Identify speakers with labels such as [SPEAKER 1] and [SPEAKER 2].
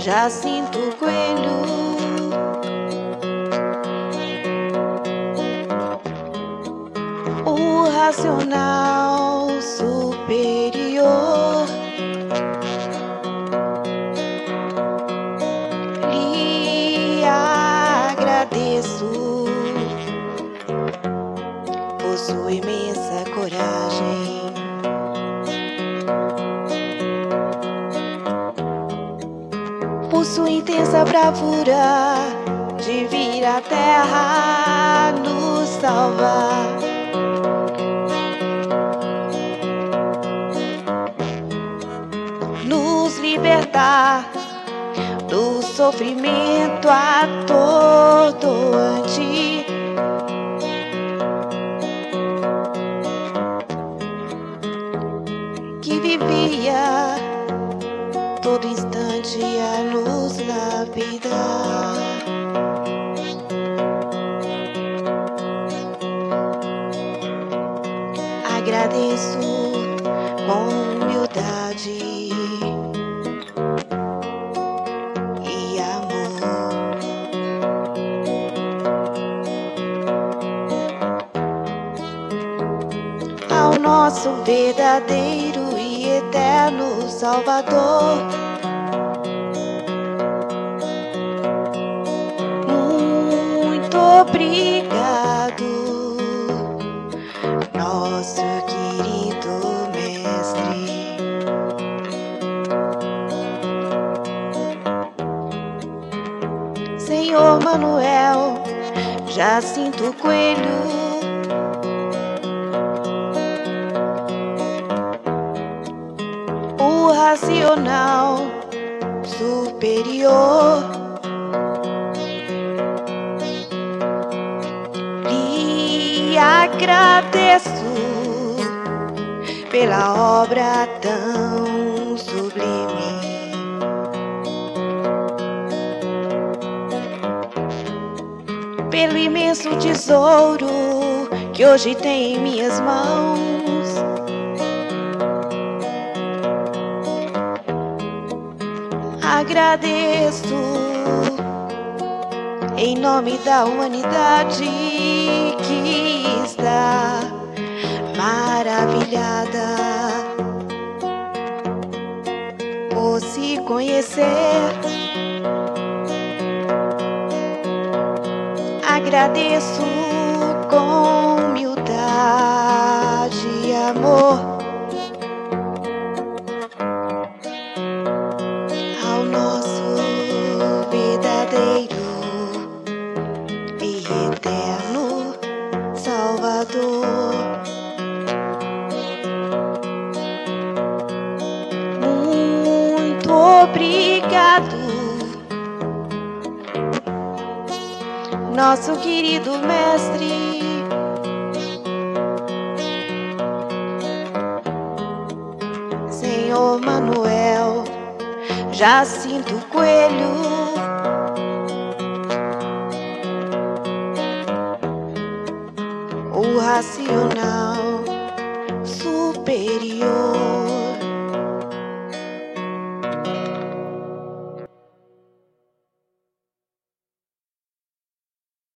[SPEAKER 1] já sinto o coelho. O racional superior lhe agradeço, possui imensa coragem. Possui intensa bravura de vir à terra nos salvar. Nos libertar do sofrimento atordoante. Que vivia todo instante a nos lapidar. Agradeço com humildade e amor. Ao nosso verdadeiro e eterno Salvador. Muito obrigado, nosso querido mestre. Senhor Manuel, já sinto o coelho. O racional superior lhe agradeço pela obra tão sublime. Pelo imenso tesouro que hoje tem em minhas mãos. Agradeço em nome da humanidade que está maravilhada por se conhecer. Agradeço com humildade e amor ao nosso verdadeiro e eterno Salvador. Muito obrigado, nosso querido mestre. Senhor Manuel, já sinto o coelho. O racional superior